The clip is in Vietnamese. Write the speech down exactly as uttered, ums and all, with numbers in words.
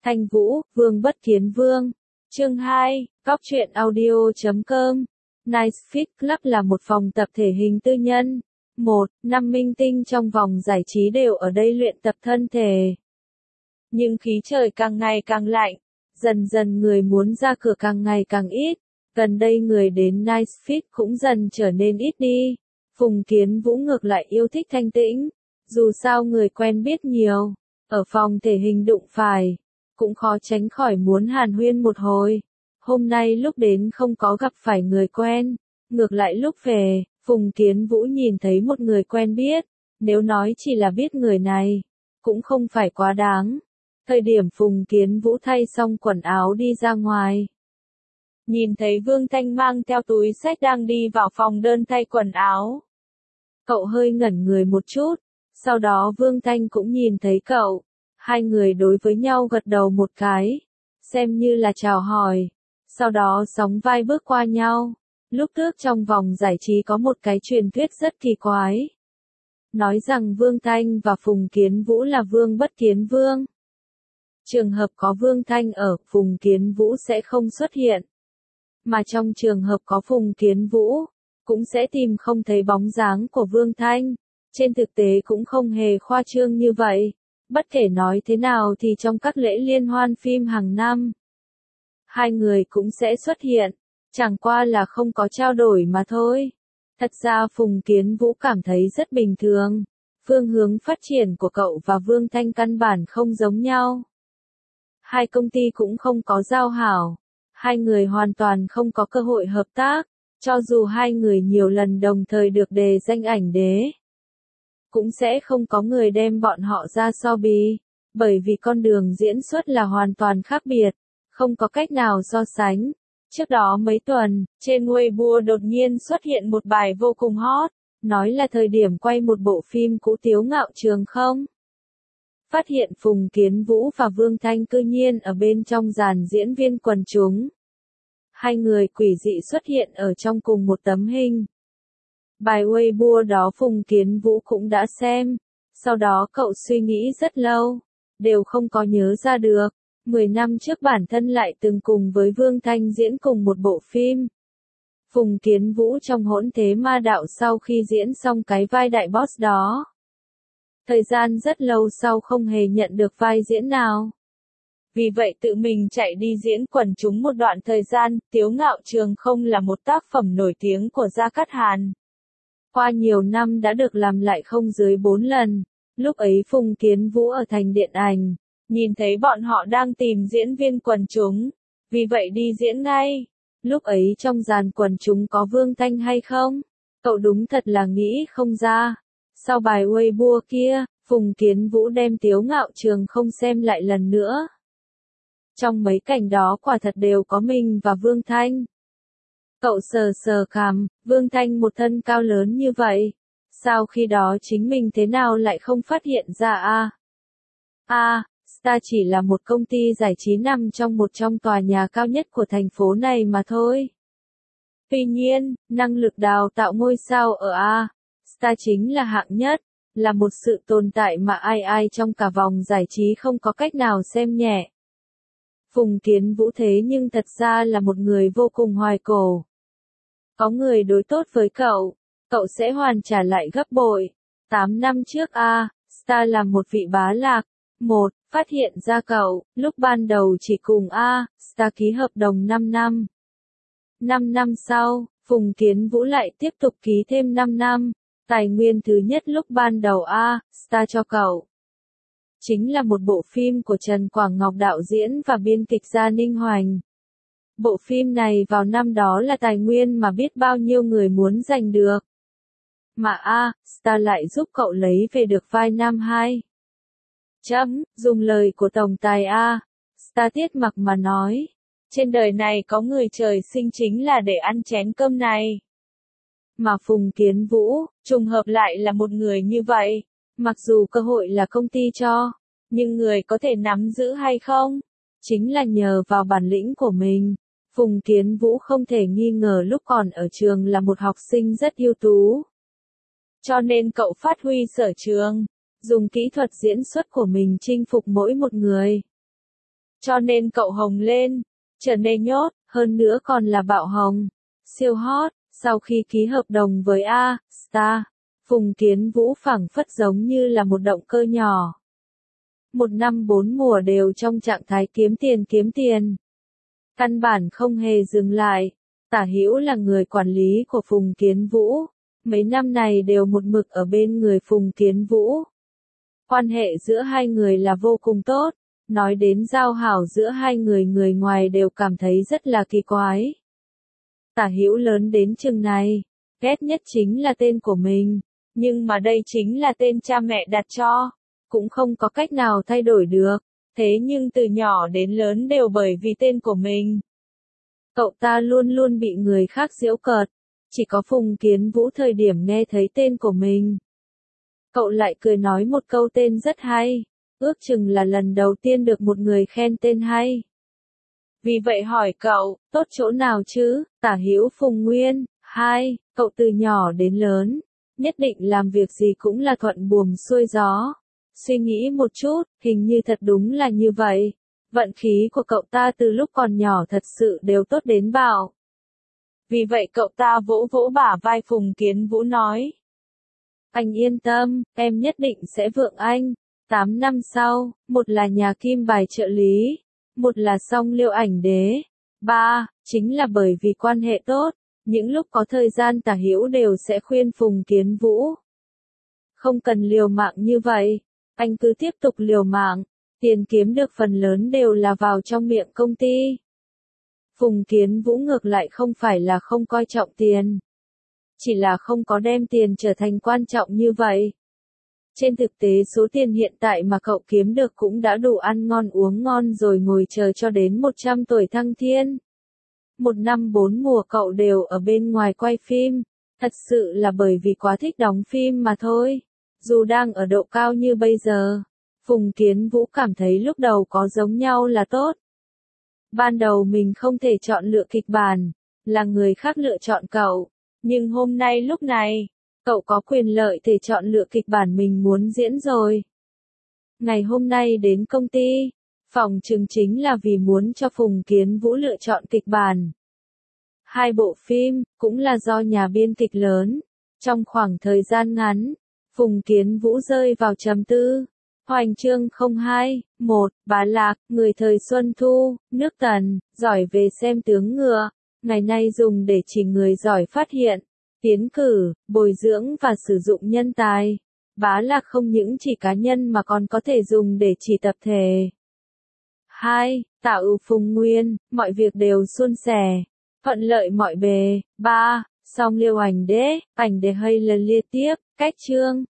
Thanh Vũ, Vương Bất Kiến Vương. Chương hai, Cóc truyện audio chấm com. Nice Fit Club là một phòng tập thể hình tư nhân. Một, năm minh tinh trong vòng giải trí đều ở đây luyện tập thân thể. Nhưng khí trời càng ngày càng lạnh, dần dần người muốn ra cửa càng ngày càng ít. Gần đây người đến Nice Fit cũng dần trở nên ít đi. Phùng Kiến Vũ ngược lại yêu thích thanh tĩnh. Dù sao người quen biết nhiều, ở phòng thể hình đụng phải, cũng khó tránh khỏi muốn hàn huyên một hồi. Hôm nay lúc đến không có gặp phải người quen, ngược lại lúc về, Phùng Kiến Vũ nhìn thấy một người quen biết, nếu nói chỉ là biết người này, cũng không phải quá đáng. Thời điểm Phùng Kiến Vũ thay xong quần áo đi ra ngoài, nhìn thấy Vương Thanh mang theo túi xách đang đi vào phòng đơn thay quần áo. Cậu hơi ngẩn người một chút, sau đó Vương Thanh cũng nhìn thấy cậu. Hai người đối với nhau gật đầu một cái, xem như là chào hỏi, sau đó sóng vai bước qua nhau. Lúc trước trong vòng giải trí có một cái truyền thuyết rất kỳ quái, nói rằng Vương Thanh và Phùng Kiến Vũ là Vương Bất Kiến Vương. Trường hợp có Vương Thanh ở, Phùng Kiến Vũ sẽ không xuất hiện. Mà trong trường hợp có Phùng Kiến Vũ, cũng sẽ tìm không thấy bóng dáng của Vương Thanh. Trên thực tế cũng không hề khoa trương như vậy. Bất kể nói thế nào thì trong các lễ liên hoan phim hàng năm, hai người cũng sẽ xuất hiện, chẳng qua là không có trao đổi mà thôi. Thật ra Phùng Kiến Vũ cảm thấy rất bình thường, phương hướng phát triển của cậu và Vương Thanh căn bản không giống nhau. Hai công ty cũng không có giao hảo, hai người hoàn toàn không có cơ hội hợp tác, cho dù hai người nhiều lần đồng thời được đề danh ảnh đế, cũng sẽ không có người đem bọn họ ra so bì, bởi vì con đường diễn xuất là hoàn toàn khác biệt, không có cách nào so sánh. Trước đó mấy tuần, trên Weibo đột nhiên xuất hiện một bài vô cùng hot, nói là thời điểm quay một bộ phim cũ Tiếu Ngạo Trường không. Phát hiện Phùng Kiến Vũ và Vương Thanh cư nhiên ở bên trong dàn diễn viên quần chúng. Hai người quỷ dị xuất hiện ở trong cùng một tấm hình. Bài Weibo đó Phùng Kiến Vũ cũng đã xem, sau đó cậu suy nghĩ rất lâu, đều không có nhớ ra được. Mười năm trước bản thân lại từng cùng với Vương Thanh diễn cùng một bộ phim. Phùng Kiến Vũ trong Hỗn Thế Ma Đạo sau khi diễn xong cái vai đại boss đó, thời gian rất lâu sau không hề nhận được vai diễn nào. Vì vậy tự mình chạy đi diễn quần chúng một đoạn thời gian. Tiếu Ngạo Trường không là một tác phẩm nổi tiếng của Gia Cát Hàn. Qua nhiều năm đã được làm lại không dưới bốn lần. Lúc ấy Phùng Kiến Vũ ở thành điện ảnh, nhìn thấy bọn họ đang tìm diễn viên quần chúng, vì vậy đi diễn ngay. Lúc ấy trong dàn quần chúng có Vương Thanh hay không? Cậu đúng thật là nghĩ không ra. Sau bài Weibo kia, Phùng Kiến Vũ đem Tiếu Ngạo Trường không xem lại lần nữa. Trong mấy cảnh đó quả thật đều có mình và Vương Thanh. Cậu sờ sờ cằm, Vương Thanh một thân cao lớn như vậy, sao khi đó chính mình thế nào lại không phát hiện ra a? A, à, Star chỉ là một công ty giải trí nằm trong một trong tòa nhà cao nhất của thành phố này mà thôi. Tuy nhiên, năng lực đào tạo ngôi sao ở A, Star chính là hạng nhất, là một sự tồn tại mà ai ai trong cả vòng giải trí không có cách nào xem nhẹ. Phùng Kiến Vũ thế nhưng thật ra là một người vô cùng hoài cổ. Có người đối tốt với cậu, cậu sẽ hoàn trả lại gấp bội. Tám năm trước A, Star là một vị bá lạc. Một, phát hiện ra cậu, lúc ban đầu chỉ cùng A, Star ký hợp đồng năm năm. Năm năm sau, Phùng Kiến Vũ lại tiếp tục ký thêm năm năm. Tài nguyên thứ nhất lúc ban đầu A, Star cho cậu chính là một bộ phim của Trần Quảng Ngọc đạo diễn và biên kịch Gia Ninh Hoành. Bộ phim này vào năm đó là tài nguyên mà biết bao nhiêu người muốn giành được. Mà A, Star lại giúp cậu lấy về được vai nam hai. Chấm, dùng lời của tổng tài A, Star Tiết Mặc mà nói. Trên đời này có người trời sinh chính là để ăn chén cơm này. Mà Phùng Kiến Vũ, trùng hợp lại là một người như vậy. Mặc dù cơ hội là công ty cho, nhưng người có thể nắm giữ hay không? Chính là nhờ vào bản lĩnh của mình. Phùng Kiến Vũ không thể nghi ngờ lúc còn ở trường là một học sinh rất ưu tú. Cho nên cậu phát huy sở trường, dùng kỹ thuật diễn xuất của mình chinh phục mỗi một người. cho nên cậu hồng lên, trở nên nhốt, hơn nữa còn là bạo hồng, siêu hot. Sau khi ký hợp đồng với A Star, Phùng Kiến Vũ phảng phất giống như là một động cơ nhỏ. Một năm bốn mùa đều trong trạng thái kiếm tiền kiếm tiền. Căn bản không hề dừng lại. Tả Hữu là người quản lý của Phùng Kiến Vũ. Mấy năm này đều một mực ở bên người Phùng Kiến Vũ. Quan hệ giữa hai người là vô cùng tốt. Nói đến giao hảo giữa hai người, người ngoài đều cảm thấy rất là kỳ quái. Tả Hữu lớn đến chừng này, ghét nhất chính là tên của mình. Nhưng mà đây chính là tên cha mẹ đặt cho. Cũng không có cách nào thay đổi được. Thế nhưng từ nhỏ đến lớn đều bởi vì tên của mình. Cậu ta luôn luôn bị người khác giễu cợt. Chỉ có Phùng Kiến Vũ thời điểm nghe thấy tên của mình. Cậu lại cười nói một câu tên rất hay. Ước chừng là lần đầu tiên được một người khen tên hay. Vì vậy hỏi cậu, tốt chỗ nào chứ? Tả Hữu Phùng Nguyên, hai, cậu từ nhỏ đến lớn, nhất định làm việc gì cũng là thuận buồm xuôi gió. Suy nghĩ một chút, hình như thật đúng là như vậy. Vận khí của cậu ta từ lúc còn nhỏ thật sự đều tốt đến bạo. Vì vậy cậu ta vỗ vỗ bả vai Phùng Kiến Vũ nói. Anh yên tâm, em nhất định sẽ vượng anh. Tám năm sau, một là nhà kim bài trợ lý, một là song liêu ảnh đế. Ba, chính là bởi vì quan hệ tốt, những lúc có thời gian Tả Hữu đều sẽ khuyên Phùng Kiến Vũ. Không cần liều mạng như vậy, anh cứ tiếp tục liều mạng, tiền kiếm được phần lớn đều là vào trong miệng công ty. Phùng Kiến Vũ ngược lại không phải là không coi trọng tiền, chỉ là không có đem tiền trở thành quan trọng như vậy. Trên thực tế số tiền hiện tại mà cậu kiếm được cũng đã đủ ăn ngon uống ngon rồi ngồi chờ cho đến một trăm tuổi thăng thiên. Một năm bốn mùa cậu đều ở bên ngoài quay phim, thật sự là bởi vì quá thích đóng phim mà thôi. Dù đang ở độ cao như bây giờ, Phùng Kiến Vũ cảm thấy lúc đầu có giống nhau là tốt. Ban đầu mình không thể chọn lựa kịch bản, là người khác lựa chọn cậu, nhưng hôm nay lúc này, cậu có quyền lợi thể chọn lựa kịch bản mình muốn diễn rồi. Ngày hôm nay đến công ty, phòng chừng chính là vì muốn cho Phùng Kiến Vũ lựa chọn kịch bản. Hai bộ phim, cũng là do nhà biên kịch lớn. Trong khoảng thời gian ngắn, Phùng Kiến Vũ rơi vào trầm tư. Hoành chương không hai, một, Bá Lạc, người thời Xuân Thu, nước Tần, giỏi về xem tướng ngựa. Ngày nay dùng để chỉ người giỏi phát hiện, tiến cử, bồi dưỡng và sử dụng nhân tài. Bá Lạc không những chỉ cá nhân mà còn có thể dùng để chỉ tập thể. hai. Tạo ưu Phùng Nguyên, mọi việc đều suôn sẻ, thuận lợi mọi bề. ba. Song liêu ảnh đế, ảnh đế hay lần liên tiếp, cách chương.